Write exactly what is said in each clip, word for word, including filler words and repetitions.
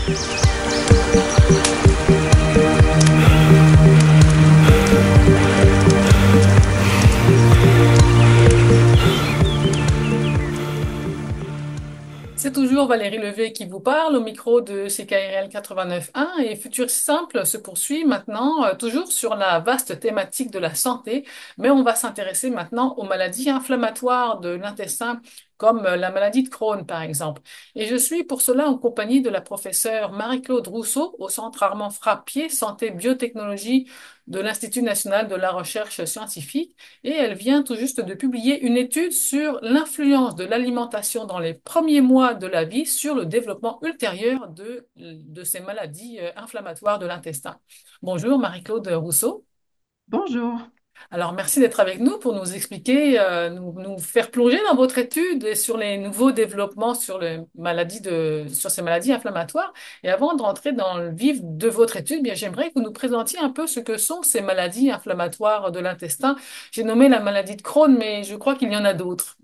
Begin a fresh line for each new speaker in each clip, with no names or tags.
C'est toujours Valérie Levé qui vous parle au micro de C K R L quatre-vingt-neuf point un et Futur Simple se poursuit maintenant euh, toujours sur la vaste thématique de la santé, mais on va s'intéresser maintenant aux maladies inflammatoires de l'intestin comme euh, la maladie de Crohn par exemple. Et je suis pour cela en compagnie de la professeure Marie-Claude Rousseau au Centre Armand Frappier Santé Biotechnologie de l'Institut national de la recherche scientifique et elle vient tout juste de publier une étude sur l'influence de l'alimentation dans les premiers mois de la vie sur le développement ultérieur de, de ces maladies euh, inflammatoires de l'intestin. Bonjour Marie-Claude Rousseau.
Bonjour.
Alors merci d'être avec nous pour nous expliquer, euh, nous, nous faire plonger dans votre étude et sur les nouveaux développements sur les maladies de, sur ces maladies inflammatoires. Et avant de rentrer dans le vif de votre étude, bien j'aimerais que vous nous présentiez un peu ce que sont ces maladies inflammatoires de l'intestin. J'ai nommé la maladie de Crohn, mais je crois qu'il y en a d'autres.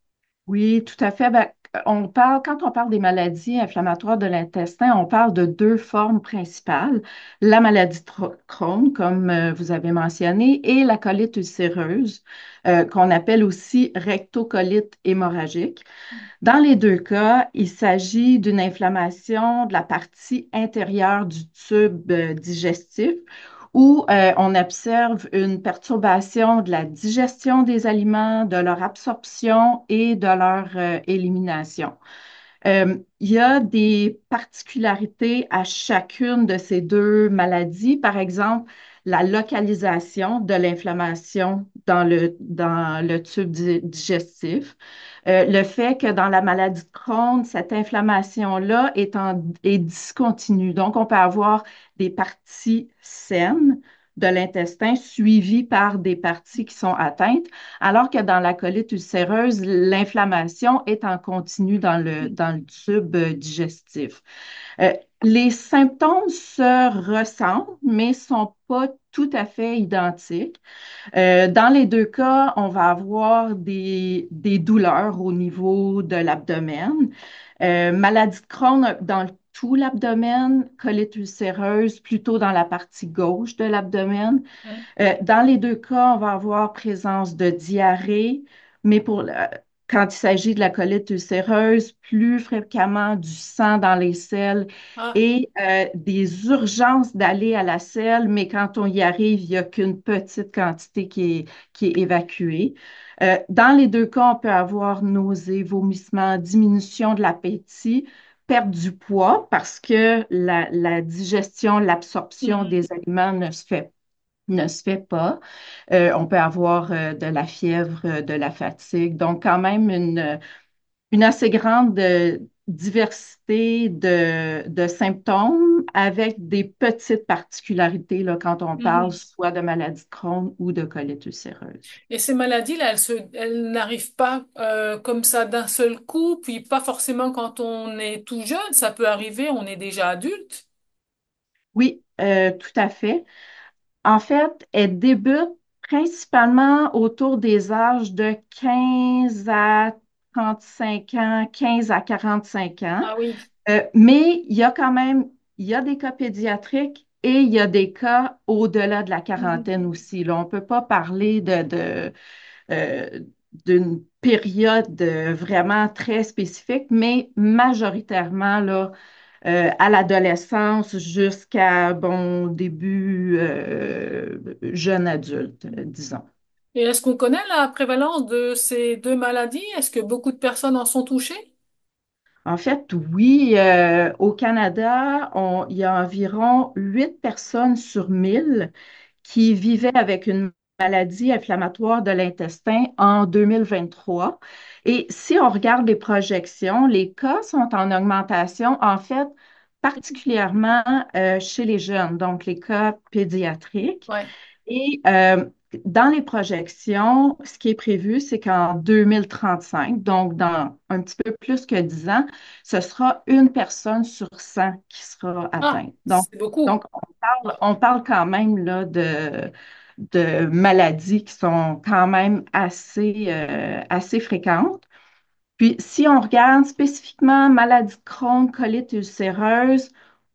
Oui, tout à fait. Ben, on parle, quand on parle des maladies inflammatoires de l'intestin, on parle de deux formes principales. La maladie de Tro- Crohn, comme euh, vous avez mentionné, et la colite ulcéreuse, euh, qu'on appelle aussi rectocolite hémorragique. Dans les deux cas, il s'agit d'une inflammation de la partie intérieure du tube euh, digestif où euh, on observe une perturbation de la digestion des aliments, de leur absorption et de leur euh, élimination. Euh, il y a des particularités à chacune de ces deux maladies. Par exemple, la localisation de l'inflammation dans le, dans le tube di- digestif. Euh, le fait que dans la maladie de Crohn, cette inflammation-là est, en- est discontinue. Donc, on peut avoir des parties saines de l'intestin suivies par des parties qui sont atteintes, alors que dans la colite ulcéreuse, l'inflammation est en continu dans le, dans le tube euh, digestif. Euh, les symptômes se ressemblent, mais ne sont pas tout à fait identiques. Euh, dans les deux cas, on va avoir des, des douleurs au niveau de l'abdomen. Euh, maladie de Crohn dans tout l'abdomen, colite ulcéreuse plutôt dans la partie gauche de l'abdomen. Euh, dans les deux cas, on va avoir présence de diarrhée, mais pour, le- quand il s'agit de la colite ulcéreuse, plus fréquemment du sang dans les selles
Ah,
et euh, des urgences d'aller à la selle, mais quand on y arrive, il n'y a qu'une petite quantité qui est, qui est évacuée. Euh, dans les deux cas, on peut avoir nausées, vomissements, diminution de l'appétit, perte du poids parce que la, la digestion, l'absorption
mhm.
des aliments ne se fait ne se fait pas. Euh, on peut avoir euh, de la fièvre, euh, de la fatigue. Donc, quand même, une, une assez grande euh, diversité de, de symptômes avec des petites particularités là, quand on parle
Mhm.
soit de maladie de Crohn ou de colite ulcéreuse.
Et ces maladies-là, elles se, elles n'arrivent pas euh, comme ça d'un seul coup, puis pas forcément quand on est tout jeune, ça peut arriver, on est déjà adulte.
Oui, euh, tout à fait. En fait, elle débute principalement autour des âges de quinze à trente-cinq ans, quinze à quarante-cinq ans.
Ah oui.
Euh, mais il y a quand même, il y a des cas pédiatriques et il y a des cas au-delà de la
Mhm.
quarantaine aussi. Là, on ne peut pas parler de, de, euh, d'une période euh, vraiment très spécifique, mais majoritairement là, euh, à l'adolescence jusqu'à bon début euh, jeune adulte, euh, disons.
Et est-ce qu'on connaît la prévalence de ces deux maladies? Est-ce que beaucoup de personnes en sont touchées?
En fait, oui, euh, au Canada, on- il y a environ huit personnes sur mille qui vivaient avec une maladie inflammatoire de l'intestin en deux mille vingt-trois. Et si on regarde les projections, les cas sont en augmentation, en fait, particulièrement euh, chez les jeunes, donc les cas pédiatriques.
Ouais.
Et euh, dans les projections, ce qui est prévu, c'est qu'en deux mille trente-cinq, donc dans un petit peu plus que dix ans, ce sera une personne sur cent qui sera
Ah,
atteinte. Donc,
c'est beaucoup.
donc on parle, on parle quand même là, de, de maladies qui sont quand même assez, euh, assez fréquentes. Puis, si on regarde spécifiquement maladie de Crohn, colite ulcéreuse,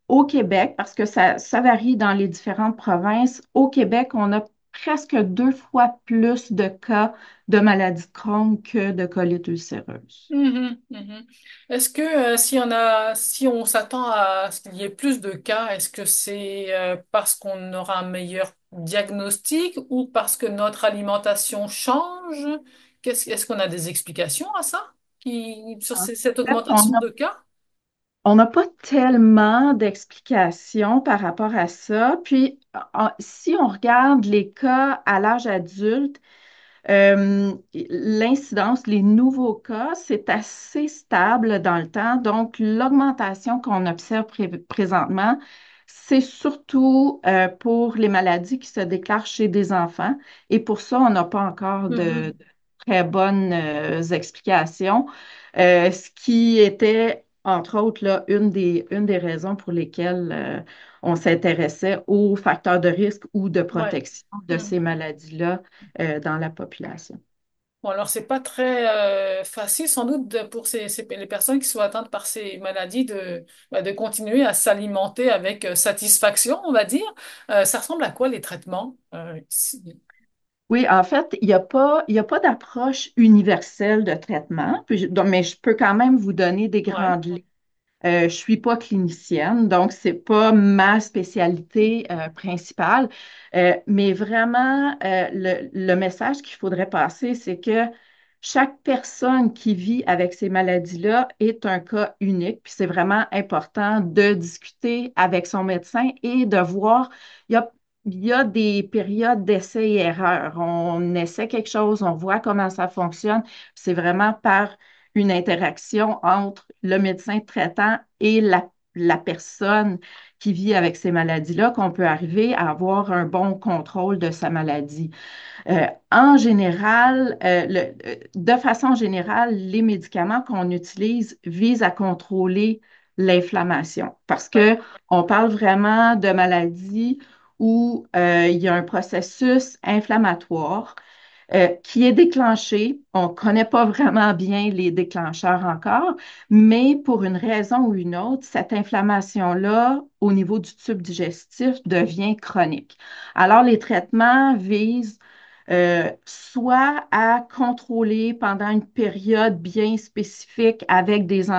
au Québec, parce que ça, ça varie dans les différentes provinces, au Québec, on a presque deux fois plus de cas de maladie de Crohn que de colite ulcéreuse.
Mhm, mhm. Est-ce que euh, si on a, si on s'attend à ce qu'il y ait plus de cas, est-ce que c'est euh, parce qu'on aura un meilleur diagnostic ou parce que notre alimentation change? Qu'est-ce, est-ce qu'on a des explications à ça qui, sur
En
ces- cette
fait, on
augmentation de cas?
On n'a pas tellement d'explications par rapport à ça. Puis, en- si on regarde les cas à l'âge adulte, euh, l'incidence, les nouveaux cas, c'est assez stable dans le temps. Donc, l'augmentation qu'on observe pré- présentement, c'est surtout euh, pour les maladies qui se déclarent chez des enfants. Et pour ça, on n'a pas encore de, de
Mhm.
très bonnes euh, explications. Euh, ce qui était, entre autres, là, une des, une des raisons pour lesquelles euh, on s'intéressait aux facteurs de risque ou de
Ouais.
protection de ces
Mhm.
maladies-là euh, dans la population.
Bon, alors c'est pas très euh, facile sans doute de- pour ces, ces- les personnes qui sont atteintes par ces maladies de, bah, de continuer à s'alimenter avec euh, satisfaction, on va dire. Euh, ça ressemble à quoi les traitements? Euh, si-
Oui, en fait, il n'y a pas, il y a pas d'approche universelle de traitement, puis je- donc, mais je peux quand même vous donner des
Ouais.
grandes lignes. Euh, je ne suis pas clinicienne, donc ce n'est pas ma spécialité euh, principale. Euh, mais vraiment, euh, le, le message qu'il faudrait passer, c'est que chaque personne qui vit avec ces maladies-là est un cas unique. Puis c'est vraiment important de discuter avec son médecin et de voir, il y a, il y a des périodes d'essai et erreur. On essaie quelque chose, on voit comment ça fonctionne. C'est vraiment par une interaction entre le médecin traitant et la, la personne qui vit avec ces maladies-là qu'on peut arriver à avoir un bon contrôle de sa maladie. Euh, en général, euh, le- euh, de façon générale, les médicaments qu'on utilise visent à contrôler l'inflammation parce
Ouais.
que on parle vraiment de maladies où euh, il y a un processus inflammatoire euh, qui est déclenché. On ne connaît pas vraiment bien les déclencheurs encore, mais pour une raison ou une autre, cette inflammation-là, au niveau du tube digestif, devient chronique. Alors, les traitements visent euh, soit à contrôler pendant une période bien spécifique avec des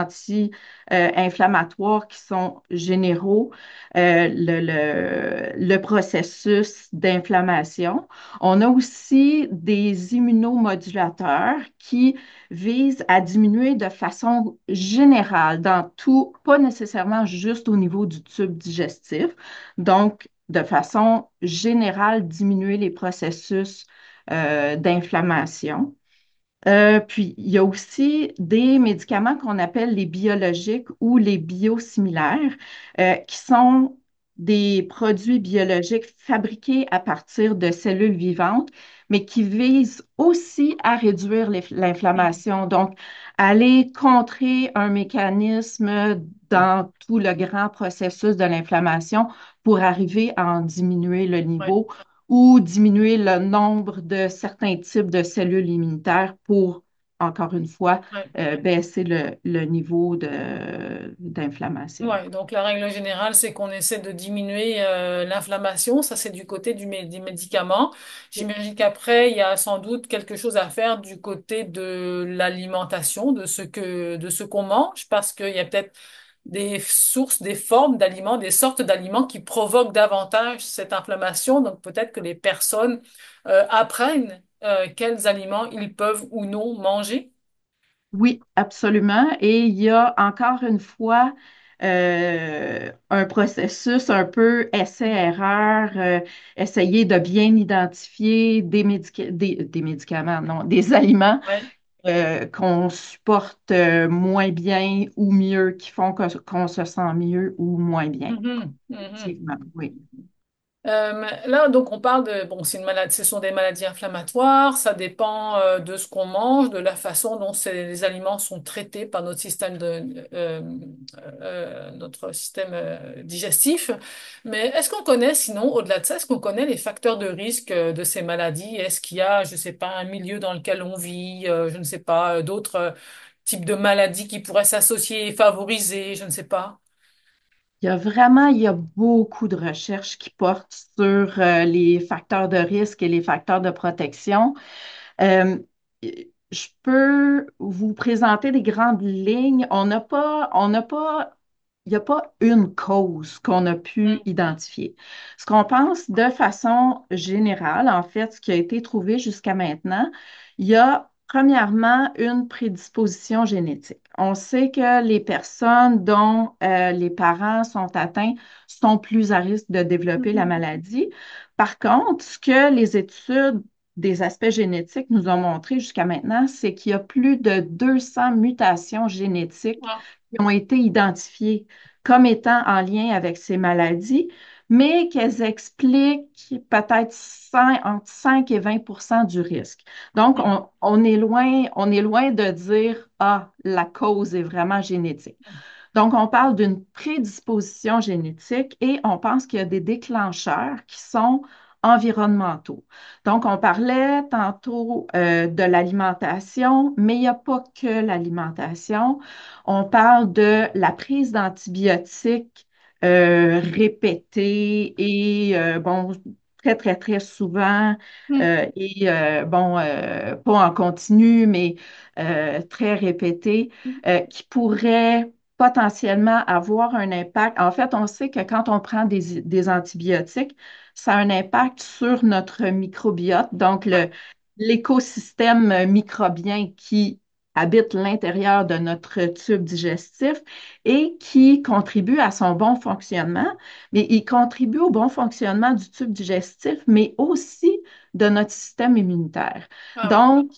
anti-inflammatoires qui sont généraux, euh, le, le, le processus d'inflammation. On a aussi des immunomodulateurs qui visent à diminuer de façon générale dans tout, pas nécessairement juste au niveau du tube digestif. Donc, de façon générale, diminuer les processus euh, d'inflammation. Euh, puis, il y a aussi des médicaments qu'on appelle les biologiques ou les biosimilaires, euh, qui sont des produits biologiques fabriqués à partir de cellules vivantes, mais qui visent aussi à réduire les-
Mhm.
l'inflammation. Donc, aller contrer un mécanisme dans tout le grand processus de l'inflammation pour arriver à en diminuer le
Ouais.
niveau ou diminuer le nombre de certains types de cellules immunitaires pour, encore une fois,
Ouais.
euh, baisser le, le niveau de, d'inflammation.
Ouais, donc la règle générale, c'est qu'on essaie de diminuer euh, l'inflammation. Ça, c'est du côté du mé- des médicaments. J'imagine qu'après, il y a sans doute quelque chose à faire du côté de l'alimentation, de ce que, de ce qu'on mange, parce qu'il y a peut-être des sources, des formes d'aliments, des sortes d'aliments qui provoquent davantage cette inflammation. Donc peut-être que les personnes euh, apprennent euh, quels aliments ils peuvent ou non manger.
Oui, absolument. Et il y a encore une fois euh, un processus un peu essai-erreur, euh, essayer de bien identifier des, médica- des, des médicaments, non, des aliments
Ouais.
euh, qu'on supporte euh, moins bien ou mieux, qui font que- qu'on se sent mieux ou moins bien.
Mhm, mhm.
Effectivement, oui.
Euh, là, donc, on parle de, bon, c'est une maladie, ce sont des maladies inflammatoires, ça dépend euh, de ce qu'on mange, de la façon dont ces, les aliments sont traités par notre système de, euh, euh, notre système euh, digestif. Mais est-ce qu'on connaît, sinon, au-delà de ça, est-ce qu'on connaît les facteurs de risque euh, de ces maladies? Est-ce qu'il y a, je sais pas, un milieu dans lequel on vit, euh, je ne sais pas, euh, d'autres euh, types de maladies qui pourraient s'associer et favoriser, je ne sais pas.
Il y a vraiment, il y a beaucoup de recherches qui portent sur euh, les facteurs de risque et les facteurs de protection. Euh, je peux vous présenter des grandes lignes. On n'a pas, on n'a pas, il n'y a pas une cause qu'on a pu
Mm,
identifier. Ce qu'on pense de façon générale, en fait, ce qui a été trouvé jusqu'à maintenant, il y a premièrement une prédisposition génétique. On sait que les personnes dont euh, les parents sont atteints sont plus à risque de développer la
mhm.
maladie. Par contre, ce que les études des aspects génétiques nous ont montré jusqu'à maintenant, c'est qu'il y a plus de deux cents mutations génétiques
Ah,
qui ont été identifiées comme étant en lien avec ces maladies, mais qu'elles expliquent peut-être cinq- entre cinq et vingt pour cent du risque. Donc,
mm,
on, on est loin, on est loin de dire, ah, la cause est vraiment génétique. Donc, on parle d'une prédisposition génétique et on pense qu'il y a des déclencheurs qui sont environnementaux. Donc, on parlait tantôt euh, de l'alimentation, mais il n'y a pas que l'alimentation. On parle de la prise d'antibiotiques euh, répétée et, euh, bon, très, très, très souvent,
mm,
euh, et, euh, bon, euh, pas en continu, mais euh, très répétée,
mm.
euh, qui pourrait potentiellement avoir un impact. En fait, on sait que quand on prend des, des antibiotiques, ça a un impact sur notre microbiote, donc le, l'écosystème microbien qui habite l'intérieur de notre tube digestif et qui contribue à son bon fonctionnement, mais il contribue au bon fonctionnement du tube digestif, mais aussi de notre système immunitaire.
Ah oui.
Donc,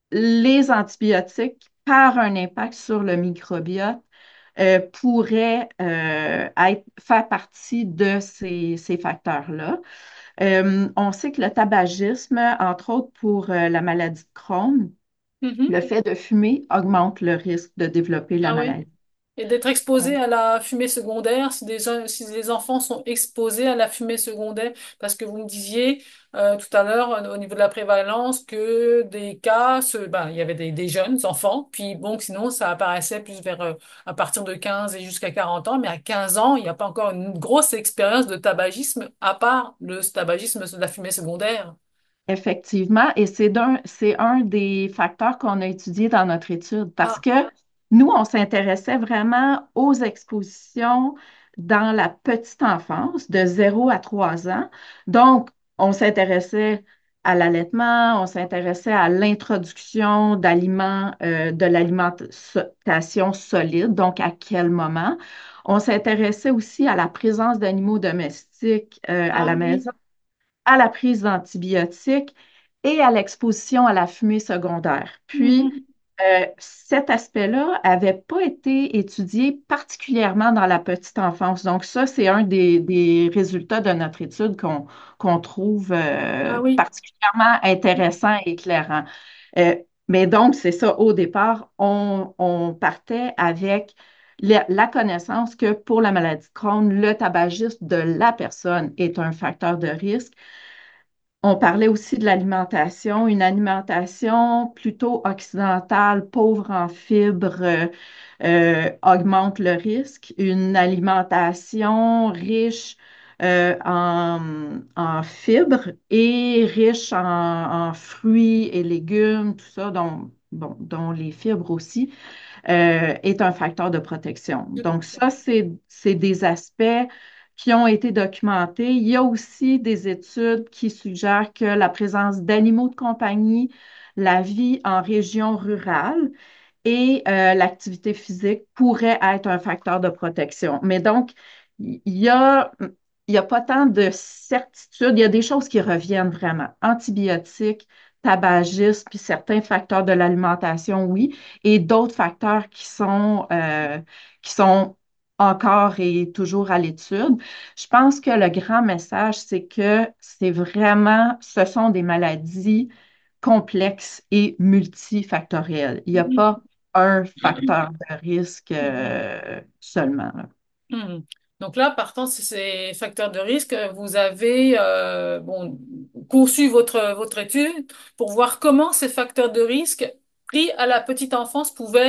les antibiotiques, par un impact sur le microbiote, euh, pourraient euh, être, faire partie de ces, ces facteurs-là. Euh, on sait que le tabagisme, entre autres pour euh, la maladie de Crohn,
Mhm.
le fait de fumer augmente le risque de développer la
Ah oui.
maladie.
Et d'être exposé à la fumée secondaire, si des, gens- si les enfants sont exposés à la fumée secondaire, parce que vous me disiez euh, tout à l'heure euh, au niveau de la prévalence que des cas, se- ben, il y avait des, des jeunes enfants, puis bon, sinon ça apparaissait plus vers euh, à partir de quinze et jusqu'à quarante ans, mais à quinze ans, il n'y a pas encore une grosse expérience de tabagisme à part le tabagisme de la fumée secondaire.
Effectivement, et c'est d'un, c'est un des facteurs qu'on a étudié dans notre étude parce
Ah,
que nous, on s'intéressait vraiment aux expositions dans la petite enfance, de zéro à trois ans. Donc, on s'intéressait à l'allaitement, on s'intéressait à l'introduction d'aliments, euh, de l'alimentation solide, donc à quel moment. On s'intéressait aussi à la présence d'animaux domestiques, euh, à
ah
la
oui.
maison, à la prise d'antibiotiques et à l'exposition à la fumée secondaire. Puis,
Mhm.
euh, cet aspect-là n'avait pas été étudié particulièrement dans la petite enfance. Donc, ça, c'est un des, des résultats de notre étude qu'on qu'on trouve euh,
Ah oui.
particulièrement intéressant et éclairant. Euh, mais donc, c'est ça, au départ, on, on partait avec la, la connaissance que pour la maladie de Crohn, le tabagisme de la personne est un facteur de risque. On parlait aussi de l'alimentation, une alimentation plutôt occidentale, pauvre en fibres, euh, euh, augmente le risque. Une alimentation riche euh, en, en fibres et riche en, en fruits et légumes, tout ça, dont, bon, dont les fibres aussi, euh, est un facteur de protection.
Tout à
Donc
fait.
ça, c'est, c'est des aspects qui ont été documentés. Il y a aussi des études qui suggèrent que la présence d'animaux de compagnie, la vie en région rurale et euh, l'activité physique pourraient être un facteur de protection. Mais donc, il y a, il y a pas tant de certitudes. Il y a des choses qui reviennent vraiment. Antibiotiques, tabagisme, puis certains facteurs de l'alimentation, oui, et d'autres facteurs qui sont, euh, qui sont encore et toujours à l'étude. Je pense que le grand message, c'est que c'est vraiment, ce sont des maladies complexes et multifactorielles. Il n'y a
Mhm.
pas un facteur de risque
Mhm.
euh, seulement, là.
Mhm. Donc là, partant de ces facteurs de risque, vous avez euh, bon, conçu votre, votre étude pour voir comment ces facteurs de risque pris à la petite enfance pouvaient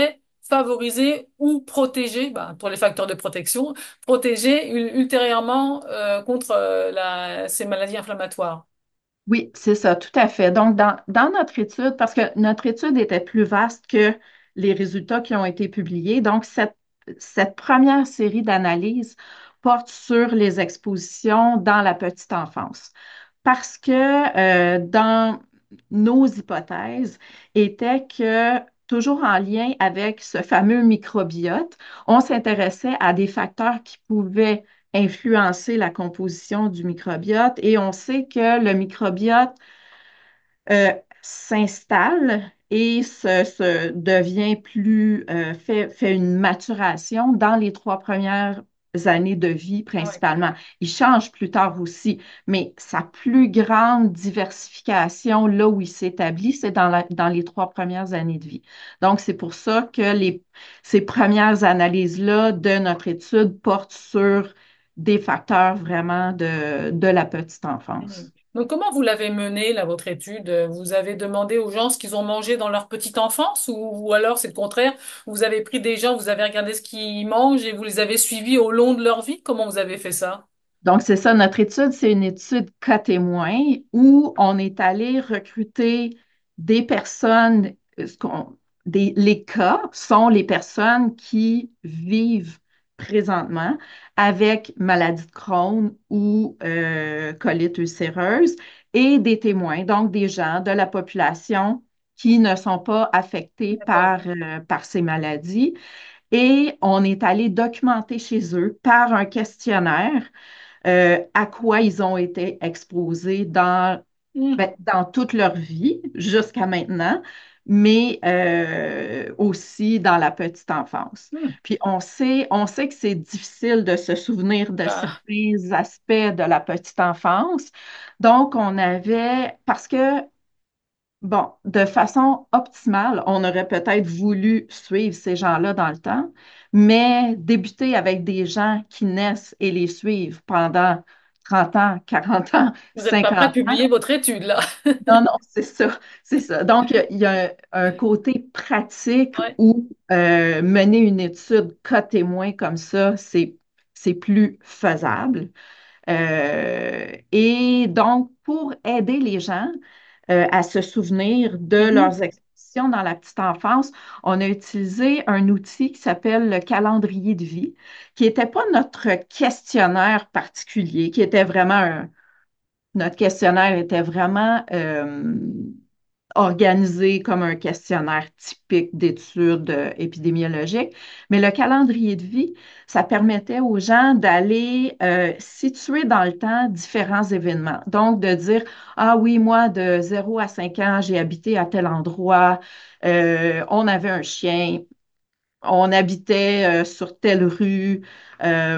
favoriser ou protéger, bah, pour les facteurs de protection, protéger ul- ultérieurement euh, contre euh, la, ces maladies inflammatoires.
Oui, c'est ça, tout à fait. Donc, dans, dans notre étude, parce que notre étude était plus vaste que les résultats qui ont été publiés, donc cette, cette première série d'analyses porte sur les expositions dans la petite enfance. Parce que euh, dans nos hypothèses était que, toujours en lien avec ce fameux microbiote, on s'intéressait à des facteurs qui pouvaient influencer la composition du microbiote et on sait que le microbiote euh, s'installe et se, se devient plus, euh, fait, fait une maturation dans les trois premières années de vie
Ouais.
principalement. Il change plus tard aussi, mais sa plus grande diversification, là où il s'établit, c'est dans, la- dans les trois premières années de vie. Donc, c'est pour ça que les, ces premières analyses-là de notre étude portent sur des facteurs vraiment de, de la petite
Mhm.
enfance.
Donc, comment vous l'avez menée, là, votre étude? Vous avez demandé aux gens ce qu'ils ont mangé dans leur petite enfance ou, ou alors c'est le contraire? Vous avez pris des gens, vous avez regardé ce qu'ils mangent et vous les avez suivis au long de leur vie? Comment vous avez fait ça?
Donc, c'est ça, notre étude, c'est une étude cas témoin où on est allé recruter des personnes, euh, ce qu'on- des, les cas sont les personnes qui vivent présentement avec maladie de Crohn ou euh, colite ulcéreuse et des témoins, donc des gens de la population qui ne sont pas affectés
D'accord.
par, euh, par ces maladies. Et on est allé documenter chez eux par un questionnaire euh, à quoi ils ont été exposés dans,
Hmm.
ben, dans toute leur vie jusqu'à maintenant, mais euh, aussi dans la petite enfance.
Hmm.
Puis on sait, on sait que c'est difficile de se souvenir de
Ah,
certains aspects de la petite enfance. Donc, on avait, parce que bon, de façon optimale, on aurait peut-être voulu suivre ces gens-là dans le temps, mais débuter avec des gens qui naissent et les suivre pendant trente ans, quarante ans,
vous n'êtes pas prêt à
cinquante ans,
publier votre étude, là.
non, non, c'est ça, c'est ça. Donc, il y a, il y a un, un côté pratique
Ouais.
où euh, mener une étude cas témoin comme ça, c'est, c'est plus faisable. Euh, et donc, pour aider les gens euh, à se souvenir de
Mhm.
leurs expositions dans la petite enfance, on a utilisé un outil qui s'appelle le calendrier de vie, qui n'était pas notre questionnaire particulier, qui était vraiment un- notre questionnaire était vraiment euh, organisé comme un questionnaire typique d'études euh, épidémiologiques. Mais le calendrier de vie, ça permettait aux gens d'aller euh, situer dans le temps différents événements. Donc, de dire, ah oui, moi, de zéro à cinq ans, j'ai habité à tel endroit, euh, on avait un chien, on habitait euh, sur telle rue. Euh,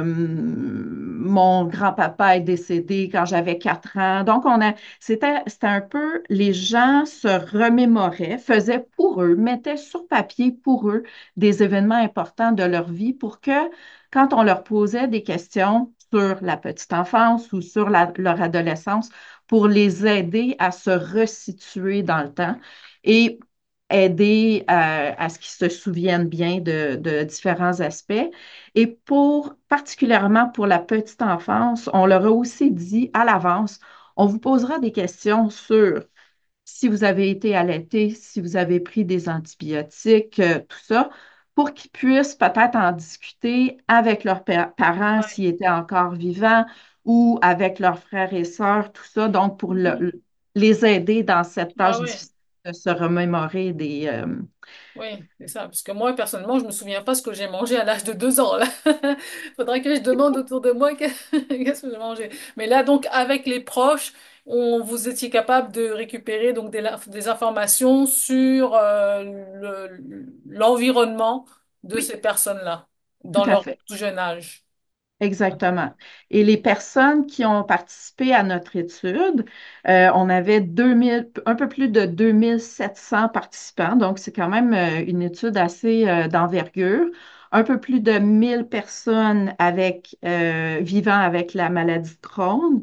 mon grand-papa est décédé quand j'avais quatre ans. Donc, on a, c'était, c'était un peu, les gens se remémoraient, faisaient pour eux, mettaient sur papier pour eux des événements importants de leur vie pour que, quand on leur posait des questions sur la petite enfance ou sur la- leur adolescence, pour les aider à se resituer dans le temps. Et aider à, à ce qu'ils se souviennent bien de, de différents aspects. Et pour, particulièrement pour la petite enfance, on leur a aussi dit à l'avance, on vous posera des questions sur si vous avez été allaité, si vous avez pris des antibiotiques, euh, tout ça, pour qu'ils puissent peut-être en discuter avec leurs pa- parents
Ouais.
s'ils étaient encore vivants ou avec leurs frères et sœurs, tout ça. Donc, pour le-
Mhm.
le- les aider dans cette
Ah
tâche
ouais.
difficile de se remémorer des... euh,
Oui, c'est ça. Parce que moi, personnellement, je me souviens pas ce que j'ai mangé à l'âge de deux ans, là. Faudrait que je demande autour de moi que- qu'est-ce que j'ai mangé. Mais là, donc, avec les proches, on, vous étiez capable de récupérer donc des, la- des informations sur euh, le- l'environnement de
Oui,
ces personnes-là
tout
dans
à
leur
fait.
tout jeune âge.
Exactement. Et les personnes qui ont participé à notre étude, euh, on avait deux mille, un peu plus de deux mille sept cents participants, donc c'est quand même euh, une étude assez euh, d'envergure. Un peu plus de mille personnes avec, euh, vivant avec la maladie de Crohn.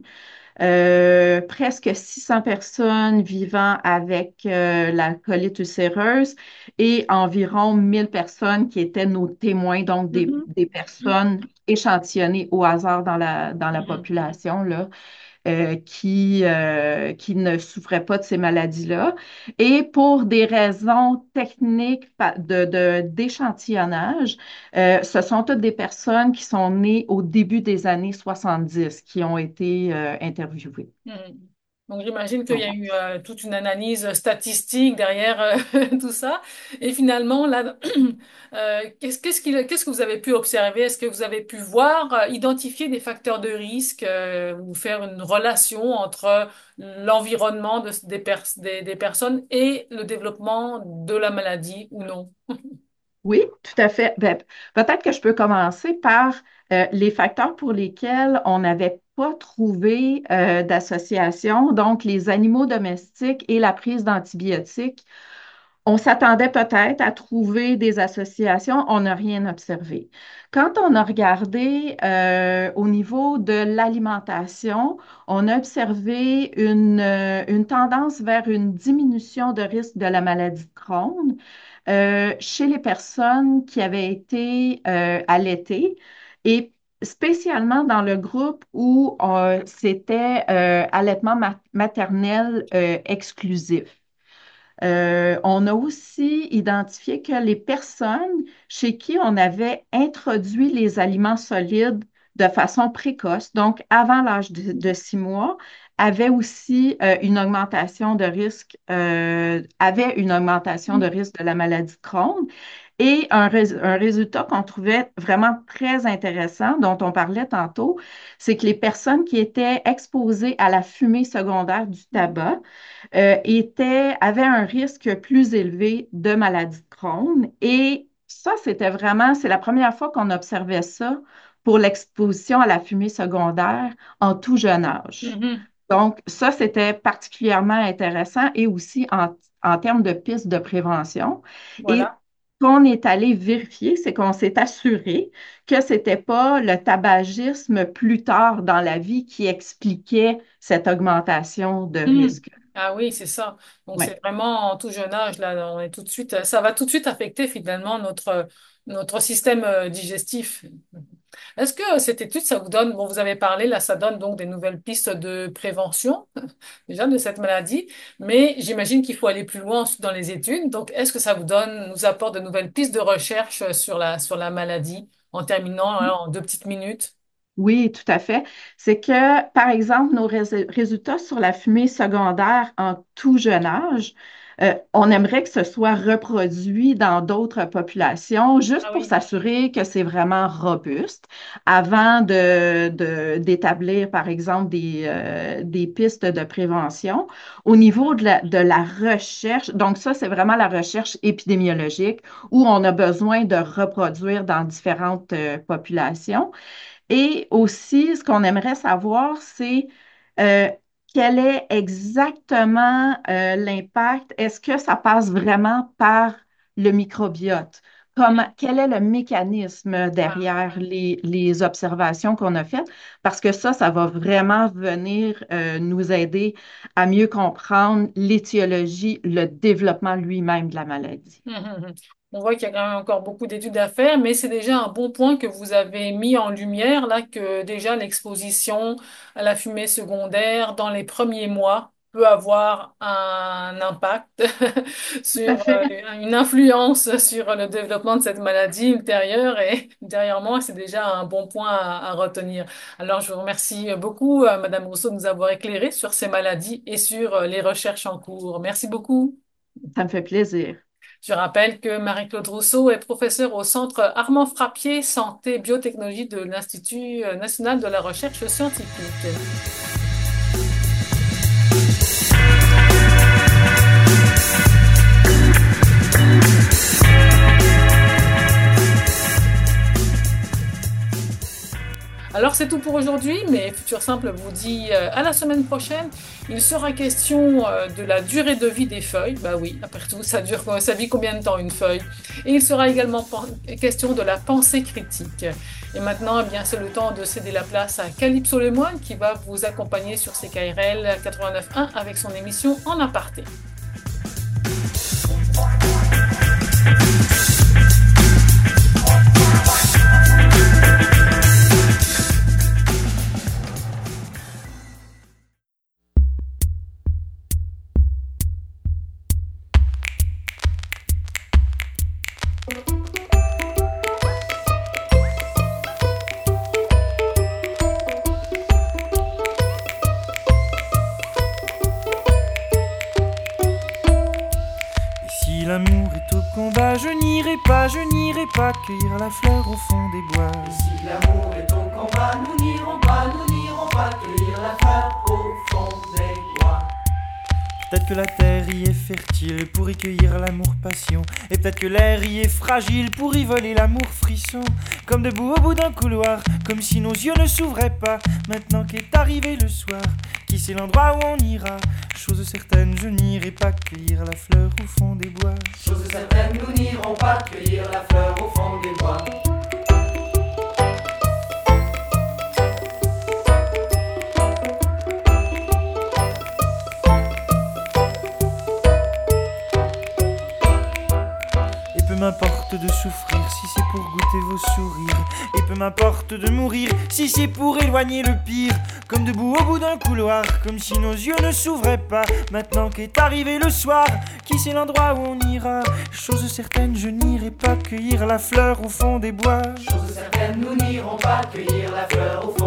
euh, presque six cents personnes vivant avec euh, la colite ulcéreuse et environ mille personnes qui étaient nos témoins, donc des,
Mhm.
des personnes échantillonnées au hasard dans la, dans la
Mhm.
population, là euh, qui, euh, qui ne souffraient pas de ces maladies-là. Et pour des raisons techniques pa- de, de- d'échantillonnage, euh, ce sont toutes des personnes qui sont nées au début des années soixante-dix qui ont été euh, interviewées.
Mhm. Donc j'imagine qu'il y a
Voilà.
eu euh, toute une analyse statistique derrière euh, tout ça. Et finalement, là, euh, qu'est-ce, qu'est-ce qu'il- qu'est-ce que vous avez pu observer? Est-ce que vous avez pu voir, euh, identifier des facteurs de risque euh, ou faire une relation entre l'environnement de- des, pers- des, des personnes et le développement de la maladie ou non?
Oui, tout à fait. Ben, peut-être que je peux commencer par euh, les facteurs pour lesquels on n'avait pas trouvé euh, d'association, donc les animaux domestiques et la prise d'antibiotiques. On s'attendait peut-être à trouver des associations, on n'a rien observé. Quand on a regardé euh, au niveau de l'alimentation, on a observé une, euh, une tendance vers une diminution de risque de la maladie de Crohn euh, chez les personnes qui avaient été euh, allaitées et spécialement dans le groupe où euh, c'était euh, allaitement ma- maternel euh, exclusif. Euh, on a aussi identifié que les personnes chez qui on avait introduit les aliments solides de façon précoce, donc avant l'âge de, de six mois, avaient aussi euh, une augmentation de risque, euh, avaient une augmentation de risque de la maladie de Crohn. Et un, rés- un résultat qu'on trouvait vraiment très intéressant, dont on parlait tantôt, c'est que les personnes qui étaient exposées à la fumée secondaire du tabac, euh, était, avait un risque plus élevé de maladie de Crohn. Et ça, c'était vraiment, c'est la première fois qu'on observait ça pour l'exposition à la fumée secondaire en tout jeune âge.
Mhm.
Donc, ça, c'était particulièrement intéressant et aussi en, en termes de pistes de prévention. Et
Voilà.
qu'on est allé vérifier, c'est qu'on s'est assuré que ce n'était pas le tabagisme plus tard dans la vie qui expliquait cette augmentation de
Hmm.
risque.
Ah oui, c'est ça. Donc
Oui.
c'est vraiment en tout jeune âge, là, on est tout de suite, ça va tout de suite affecter finalement notre, notre système euh, digestif. Est-ce que cette étude, ça vous donne, bon, vous avez parlé, là, ça donne donc des nouvelles pistes de prévention, déjà, de cette maladie, mais j'imagine qu'il faut aller plus loin ensuite dans les études. Donc, est-ce que ça vous donne, nous apporte de nouvelles pistes de recherche sur la, sur la maladie, en terminant, hein, en deux petites minutes?
Oui, tout à fait. C'est que, par exemple, nos rés- résultats sur la fumée secondaire en tout jeune âge, euh, on aimerait que ce soit reproduit dans d'autres populations, juste
Ah
pour
oui.
s'assurer que c'est vraiment robuste, avant de, de- d'établir, par exemple, des, euh, des pistes de prévention. Au niveau de la, de la recherche, donc ça, c'est vraiment la recherche épidémiologique, où on a besoin de reproduire dans différentes euh, populations. Et aussi, ce qu'on aimerait savoir, c'est euh, quel est exactement euh, l'impact? Est-ce que ça passe vraiment par le microbiote? Comment,
Hmm.
quel est le mécanisme derrière
Ah.
les, les observations qu'on a faites? Parce que ça, ça va vraiment venir euh, nous aider à mieux comprendre l'étiologie, le développement lui-même de la maladie.
Mhm, mhm. On voit qu'il y a quand même encore beaucoup d'études à faire, mais c'est déjà un bon point que vous avez mis en lumière, là, que déjà l'exposition à la fumée secondaire dans les premiers mois peut avoir un impact
Tout à
sur euh,
fait.
une influence sur le développement de cette maladie ultérieure et ultérieurement, c'est déjà un bon point à, à retenir. Alors, je vous remercie beaucoup, euh, Madame Rousseau, de nous avoir éclairé sur ces maladies et sur euh, les recherches en cours. Merci beaucoup.
Ça me fait plaisir.
Je rappelle que Marie-Claude Rousseau est professeure au Centre Armand Frappier Santé Biotechnologie de l'Institut national de la recherche scientifique. Alors c'est tout pour aujourd'hui, mais Futur Simple vous dit euh, à la semaine prochaine. Il sera question euh, de la durée de vie des feuilles. Bah oui, après tout, ça dure, ça vit combien de temps une feuille? Et il sera également question de la pensée critique. Et maintenant, eh bien, c'est le temps de céder la place à Calypso Lemoine qui va vous accompagner sur C K R L quatre-vingt-neuf point un avec son émission En aparté.
Si l'amour est au combat, je n'irai pas, je n'irai pas cueillir la fleur au fond des bois.
Et si l'amour est au combat, nous n'irons pas, nous n'irons pas cueillir la fleur au fond des bois.
Peut-être que la terre y est fertile pour y cueillir l'amour passion. Et peut-être que l'air y est fragile pour y voler l'amour frisson. Comme debout au bout d'un couloir, comme si nos yeux ne s'ouvraient pas. Maintenant qu'est arrivé le soir, qui sait l'endroit où on ira? Chose certaine, je n'irai pas cueillir la fleur au fond des bois.
Chose certaine, nous n'irons pas cueillir la fleur au fond des bois.
Et peu m'importe de souffrir si c'est pour goûter vos sourires. Et peu m'importe de mourir si c'est pour éloigner le pire. Comme debout au bout d'un couloir, comme si nos yeux ne s'ouvraient pas. Maintenant qu'est arrivé le soir, qui sait l'endroit où on ira? Chose certaine, je n'irai pas cueillir la fleur au fond des bois.
Chose certaine, nous n'irons pas cueillir la fleur au fond